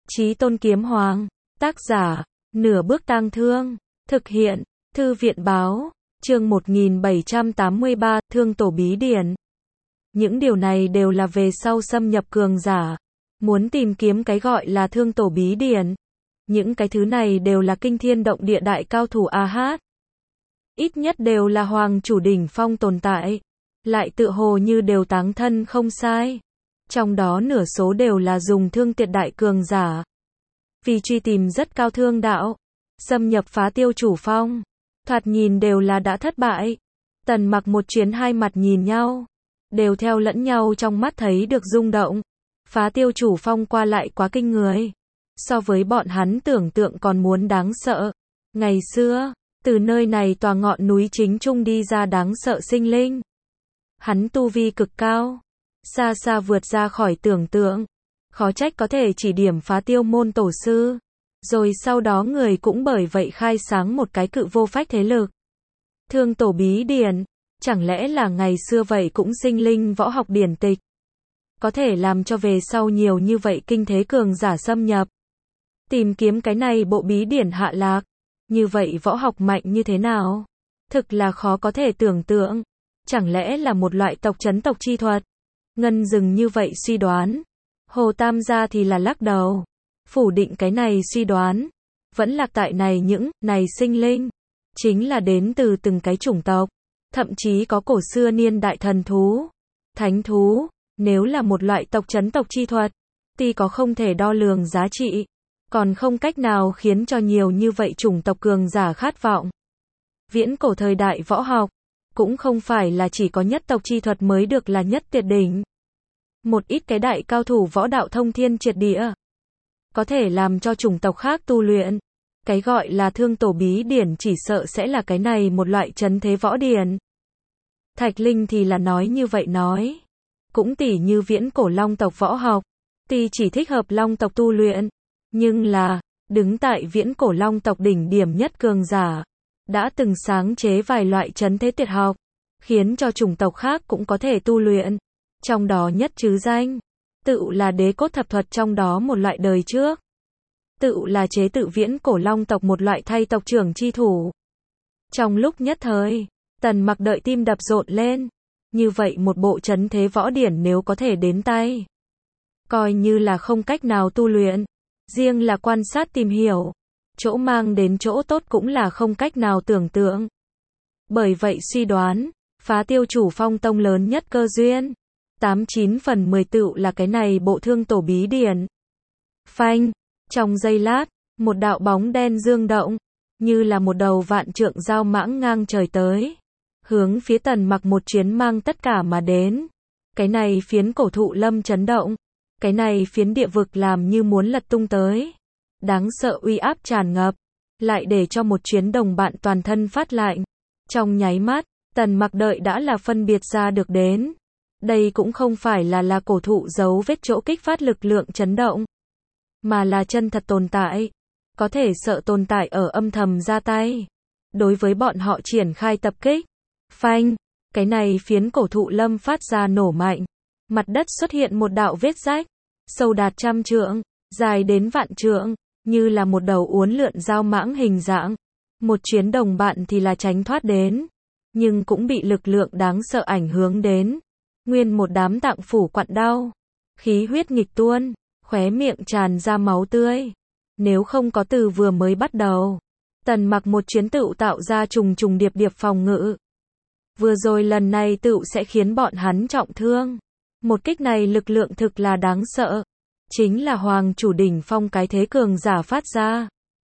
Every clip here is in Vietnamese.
Chí Tôn Kiếm Hoàng. Tác giả, Nửa Bước Tang Thương. Thực hiện, Thư viện báo. Chương 1783, Thương Tổ Bí Điển. Những điều này đều là về sau xâm nhập cường giả. Muốn tìm kiếm cái gọi là Thương Tổ Bí Điển. Những cái thứ này đều là kinh thiên động địa đại cao thủ AH. Ít nhất đều là hoàng chủ đỉnh phong tồn tại. Lại tự hồ như đều táng thân không sai. Trong đó nửa số đều là dùng thương tiệt đại cường giả. Vì truy tìm rất cao thương đạo, xâm nhập phá Tiêu Chủ Phong, thoạt nhìn đều là đã thất bại. Tần Mặc một chuyến hai mặt nhìn nhau, đều theo lẫn nhau trong mắt thấy được rung động. Phá Tiêu Chủ Phong qua lại quá kinh người, so với bọn hắn tưởng tượng còn muốn đáng sợ. Ngày xưa, từ nơi này tòa ngọn núi chính trung đi ra đáng sợ sinh linh. Hắn tu vi cực cao, xa xa vượt ra khỏi tưởng tượng. Khó trách có thể chỉ điểm phá Tiêu môn tổ sư. Rồi sau đó người cũng bởi vậy khai sáng một cái cự vô phách thế lực. Thương Tổ Bí Điển, chẳng lẽ là ngày xưa vậy cũng sinh linh võ học điển tịch. Có thể làm cho về sau nhiều như vậy kinh thế cường giả xâm nhập. Tìm kiếm cái này bộ bí điển hạ lạc. Như vậy võ học mạnh như thế nào? Thực là khó có thể tưởng tượng. Chẳng lẽ là một loại tộc chấn tộc chi thuật? Ngân Dừng như vậy suy đoán. Hồ Tam gia thì là lắc đầu, phủ định cái này suy đoán. Vẫn lạc tại này những này sinh linh, chính là đến từ từng cái chủng tộc, thậm chí có cổ xưa niên đại thần thú, thánh thú. Nếu là một loại tộc chấn tộc chi thuật, tuy có không thể đo lường giá trị, còn không cách nào khiến cho nhiều như vậy chủng tộc cường giả khát vọng. Viễn cổ thời đại võ học, cũng không phải là chỉ có nhất tộc chi thuật mới được là nhất tuyệt đỉnh. Một ít cái đại cao thủ võ đạo thông thiên triệt địa, có thể làm cho chủng tộc khác tu luyện. Cái gọi là Thương Tổ Bí Điển chỉ sợ sẽ là cái này một loại chấn thế võ điển. Thạch Linh thì là nói như vậy nói. Cũng tỉ như viễn cổ long tộc võ học, tuy chỉ thích hợp long tộc tu luyện, nhưng là, đứng tại viễn cổ long tộc đỉnh điểm nhất cường giả, đã từng sáng chế vài loại chấn thế tuyệt học, khiến cho chủng tộc khác cũng có thể tu luyện. Trong đó nhất chứ danh, tự là Đế Cốt Thập Thuật, trong đó một loại đời trước. Tự là chế tự viễn cổ long tộc một loại thay tộc trưởng chi thủ. Trong lúc nhất thời, Tần Mặc đợi tim đập rộn lên. Như vậy một bộ chấn thế võ điển nếu có thể đến tay, coi như là không cách nào tu luyện, riêng là quan sát tìm hiểu, chỗ mang đến chỗ tốt cũng là không cách nào tưởng tượng. Bởi vậy suy đoán, phá Tiêu Chủ Phong tông lớn nhất cơ duyên, 89 phần 10 tựu là cái này bộ Thương Tổ Bí Điển. Phanh, trong giây lát, một đạo bóng đen dương động, như là một đầu vạn trượng dao mãng ngang trời tới, hướng phía Tần Mặc một chuyến mang tất cả mà đến. Cái này phiến cổ thụ lâm chấn động, cái này phiến địa vực làm như muốn lật tung tới. Đáng sợ uy áp tràn ngập, lại để cho một chuyến đồng bạn toàn thân phát lạnh. Trong nháy mắt, Tần Mặc đợi đã là phân biệt ra được đến. Đây cũng không phải là cổ thụ giấu vết chỗ kích phát lực lượng chấn động, mà là chân thật tồn tại. Có thể sợ tồn tại ở âm thầm ra tay, đối với bọn họ triển khai tập kích. Phanh, cái này phiến cổ thụ lâm phát ra nổ mạnh. Mặt đất xuất hiện một đạo vết rách, sâu đạt 100 trượng, dài đến vạn trượng, như là một đầu uốn lượn dao mãng hình dạng. Một chuyến đồng bạn thì là tránh thoát đến, nhưng cũng bị lực lượng đáng sợ ảnh hưởng đến. Nguyên một đám tạng phủ quặn đau, khí huyết nghịch tuôn, khóe miệng tràn ra máu tươi. Nếu không có từ vừa mới bắt đầu, Tần Mặc một chuyến tựu tạo ra trùng trùng điệp điệp phòng ngự. Vừa rồi lần này tựu sẽ khiến bọn hắn trọng thương. Một kích này lực lượng thực là đáng sợ. Chính là hoàng chủ đỉnh phong cái thế cường giả phát ra.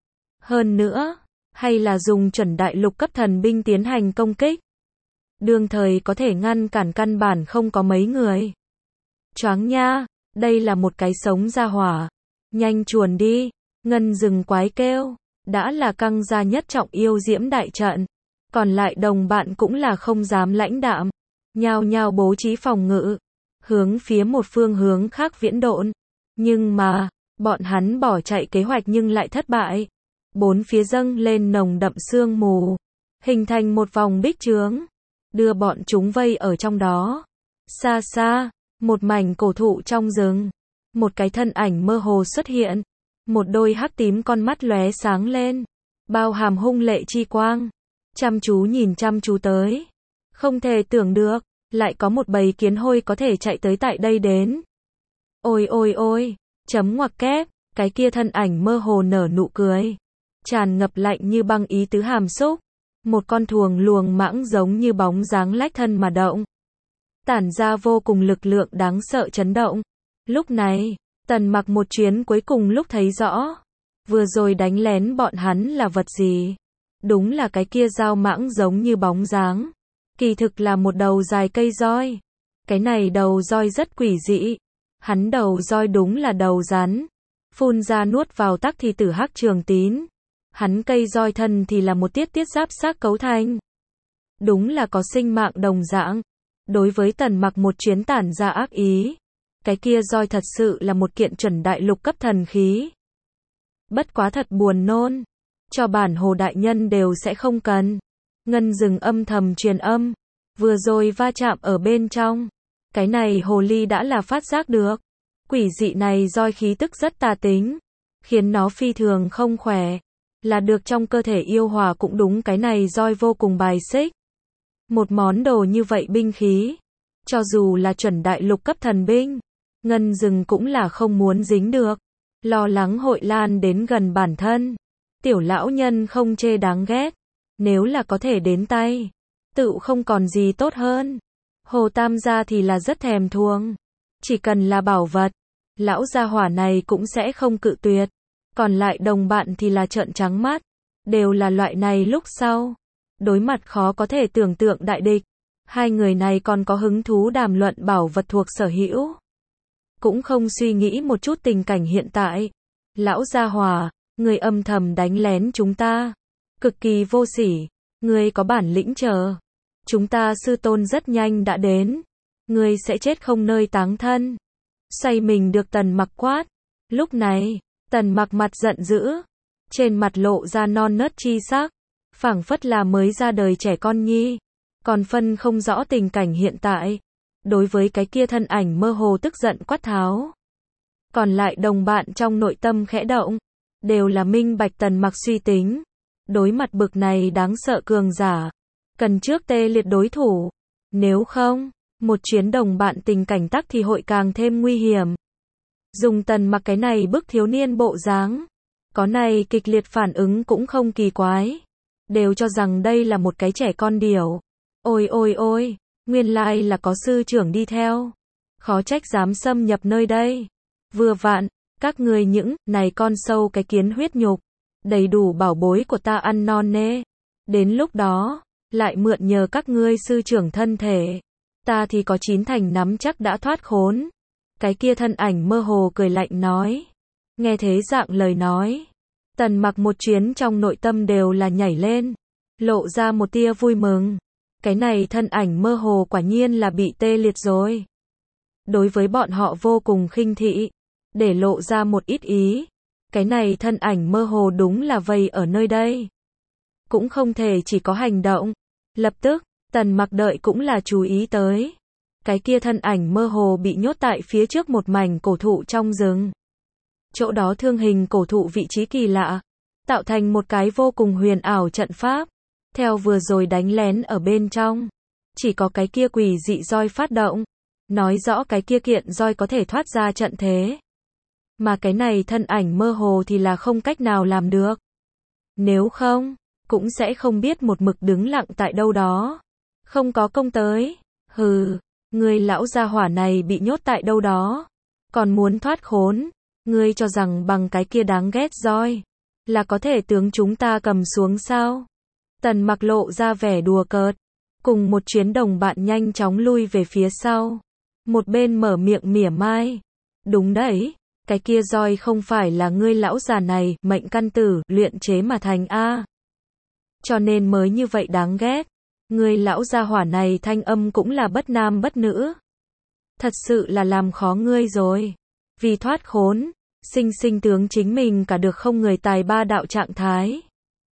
Hơn nữa, hay là dùng chuẩn đại lục cấp thần binh tiến hành công kích. Đương thời có thể ngăn cản căn bản không có mấy người. Choáng nha, đây là một cái sống ra hỏa. Nhanh chuồn đi, Ngân Dừng quái kêu. Đã là căng ra nhất trọng yêu diễm đại trận. Còn lại đồng bạn cũng là không dám lãnh đạm. Nhao nhao bố trí phòng ngự, hướng phía một phương hướng khác viễn độn. Nhưng mà, bọn hắn bỏ chạy kế hoạch nhưng lại thất bại. Bốn phía dâng lên nồng đậm sương mù, hình thành một vòng bích chướng, đưa bọn chúng vây ở trong đó. Xa xa, một mảnh cổ thụ trong rừng, một cái thân ảnh mơ hồ xuất hiện. Một đôi hắc tím con mắt lóe sáng lên, bao hàm hung lệ chi quang, chăm chú nhìn chăm chú tới. Không thể tưởng được, lại có một bầy kiến hôi có thể chạy tới tại đây đến. Ôi ôi ôi, chấm ngoặc kép, cái kia thân ảnh mơ hồ nở nụ cười, tràn ngập lạnh như băng ý tứ hàm xúc. Một con thuồng luồng mãng giống như bóng dáng lách thân mà động, tản ra vô cùng lực lượng đáng sợ chấn động. Lúc này, Tần Mặc một chuyến cuối cùng lúc thấy rõ, vừa rồi đánh lén bọn hắn là vật gì. Đúng là cái kia dao mãng giống như bóng dáng, kỳ thực là một đầu dài cây roi. Cái này đầu roi rất quỷ dị, hắn đầu roi đúng là đầu rắn, phun ra nuốt vào tắc thì tử hắc trường tín. Hắn cây roi thân thì là một tiết giáp xác cấu thành. Đúng là có sinh mạng đồng dạng. Đối với Tần Mặc một chuyến tản ra ác ý, cái kia roi thật sự là một kiện chuẩn đại lục cấp thần khí. Bất quá thật buồn nôn, cho bản hồ đại nhân đều sẽ không cần. Ngân Dừng âm thầm truyền âm, vừa rồi va chạm ở bên trong, cái này hồ ly đã là phát giác được. Quỷ dị này roi khí tức rất tà tính, khiến nó phi thường không khỏe. Là được trong cơ thể yêu hỏa cũng đúng, cái này roi vô cùng bài xích. Một món đồ như vậy binh khí, cho dù là chuẩn đại lục cấp thần binh, Ngân Dừng cũng là không muốn dính được, lo lắng hội lan đến gần bản thân. Tiểu lão nhân không chê đáng ghét, nếu là có thể đến tay, tự không còn gì tốt hơn. Hồ Tam gia thì là rất thèm thuồng, chỉ cần là bảo vật, lão gia hỏa này cũng sẽ không cự tuyệt. Còn lại đồng bạn thì là trợn trắng mắt, đều là loại này lúc sau, đối mặt khó có thể tưởng tượng đại địch. Hai người này còn có hứng thú đàm luận bảo vật thuộc sở hữu, cũng không suy nghĩ một chút tình cảnh hiện tại. Lão gia hỏa, người âm thầm đánh lén chúng ta, cực kỳ vô sỉ, người có bản lĩnh chờ, chúng ta sư tôn rất nhanh đã đến, người sẽ chết không nơi táng thân. Xoay mình được Tần Mặc quát. Lúc này, Tần Mặc mặt giận dữ, trên mặt lộ ra non nớt chi sắc, phảng phất là mới ra đời trẻ con nhi, còn phân không rõ tình cảnh hiện tại. Đối với cái kia thân ảnh mơ hồ tức giận quát tháo. Còn lại đồng bạn trong nội tâm khẽ động, đều là minh bạch Tần Mặc suy tính. Đối mặt bực này đáng sợ cường giả, cần trước tê liệt đối thủ, nếu không, một chuyến đồng bạn tình cảnh tắc thì hội càng thêm nguy hiểm. Dùng Tần Mặc cái này bức thiếu niên bộ dáng, có này kịch liệt phản ứng cũng không kỳ quái, đều cho rằng đây là một cái trẻ con điểu. Ôi ôi ôi, nguyên lai là có sư trưởng đi theo, khó trách dám xâm nhập nơi đây. Vừa vặn, các người những này con sâu cái kiến huyết nhục, đầy đủ bảo bối của ta ăn non nê. Đến lúc đó, lại mượn nhờ các ngươi sư trưởng thân thể, ta thì có 9 thành nắm chắc đã thoát khốn. Cái kia thân ảnh mơ hồ cười lạnh nói. Nghe thế dạng lời nói, Tần Mặc một chuyến trong nội tâm đều là nhảy lên, lộ ra một tia vui mừng. Cái này thân ảnh mơ hồ quả nhiên là bị tê liệt rồi. Đối với bọn họ vô cùng khinh thị, để lộ ra một ít ý. Cái này thân ảnh mơ hồ đúng là vây ở nơi đây, cũng không thể chỉ có hành động. Lập tức, Tần Mặc đợi cũng là chú ý tới. Cái kia thân ảnh mơ hồ bị nhốt tại phía trước một mảnh cổ thụ trong rừng. Chỗ đó thương hình cổ thụ vị trí kỳ lạ, tạo thành một cái vô cùng huyền ảo trận pháp. Theo vừa rồi đánh lén ở bên trong, chỉ có cái kia quỷ dị roi phát động, nói rõ cái kia kiện roi có thể thoát ra trận thế. Mà cái này thân ảnh mơ hồ thì là không cách nào làm được. Nếu không, cũng sẽ không biết một mực đứng lặng tại đâu đó, không có công tới. Hừ, người lão gia hỏa này bị nhốt tại đâu đó, còn muốn thoát khốn, ngươi cho rằng bằng cái kia đáng ghét roi, là có thể tướng chúng ta cầm xuống sao? Tần Mặc lộ ra vẻ đùa cợt, cùng một chuyến đồng bạn nhanh chóng lui về phía sau. Một bên mở miệng mỉa mai. Đúng đấy, cái kia roi không phải là ngươi lão già này, mệnh căn tử, luyện chế mà thành a. Cho nên mới như vậy đáng ghét. Ngươi lão gia hỏa này thanh âm cũng là bất nam bất nữ. Thật sự là làm khó ngươi rồi. Vì thoát khốn, sinh sinh tướng chính mình cả được không người tài ba đạo trạng thái.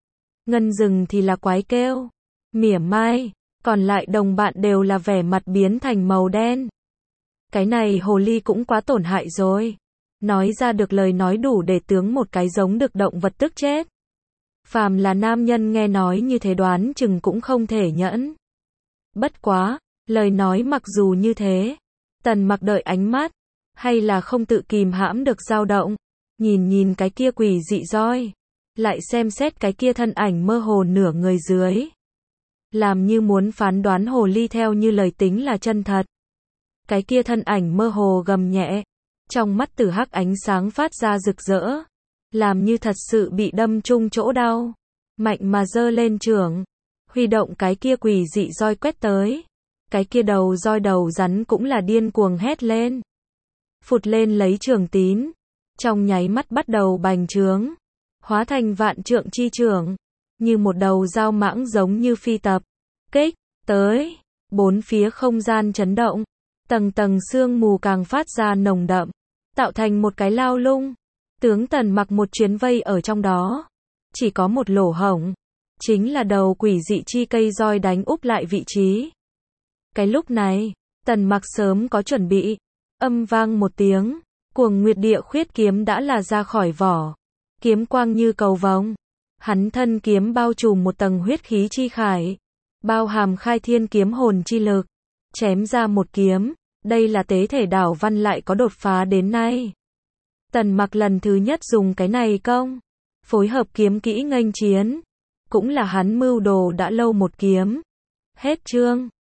Ngân Dừng thì là quái kêu, mỉa mai, còn lại đồng bạn đều là vẻ mặt biến thành màu đen. Cái này hồ ly cũng quá tổn hại rồi. nói ra được lời nói đủ để tướng một cái giống được động vật tức chết. Phàm là nam nhân nghe nói như thế đoán chừng cũng không thể nhẫn. Bất quá, lời nói mặc dù như thế, Tần Mặc đợi ánh mắt, hay là không tự kìm hãm được dao động, nhìn cái kia quỷ dị roi, lại xem xét cái kia thân ảnh mơ hồ nửa người dưới. Làm như muốn phán đoán hồ ly theo như lời tính là chân thật. Cái kia thân ảnh mơ hồ gầm nhẹ, trong mắt tử hắc ánh sáng phát ra rực rỡ, làm như thật sự bị đâm trúng chỗ đau, mạnh mà giơ lên chưởng, huy động cái kia quỷ dị roi quét tới. Cái kia đầu roi đầu rắn cũng là điên cuồng hét lên, phụt lên lấy trường tín, trong nháy mắt bắt đầu bành trướng, hóa thành vạn trượng chi chưởng, như một đầu dao mãng giống như phi tập kích tới. Bốn phía không gian chấn động, tầng tầng sương mù càng phát ra nồng đậm, tạo thành một cái lao lung. Tướng Tần Mặc một chuyến vây ở trong đó, chỉ có một lỗ hổng, chính là đầu quỷ dị chi cây roi đánh úp lại vị trí. Cái lúc này, Tần Mặc sớm có chuẩn bị, âm vang một tiếng, Cuồng Nguyệt Địa Khuyết kiếm đã là ra khỏi vỏ, kiếm quang như cầu vồng, hắn thân kiếm bao trùm một tầng huyết khí chi khải, bao hàm khai thiên kiếm hồn chi lực, chém ra một kiếm, đây là tế thể đảo văn lại có đột phá đến nay. Tần Mặc lần thứ nhất dùng cái này công, phối hợp kiếm kỹ nghênh chiến, cũng là hắn mưu đồ đã lâu một kiếm. Hết chương.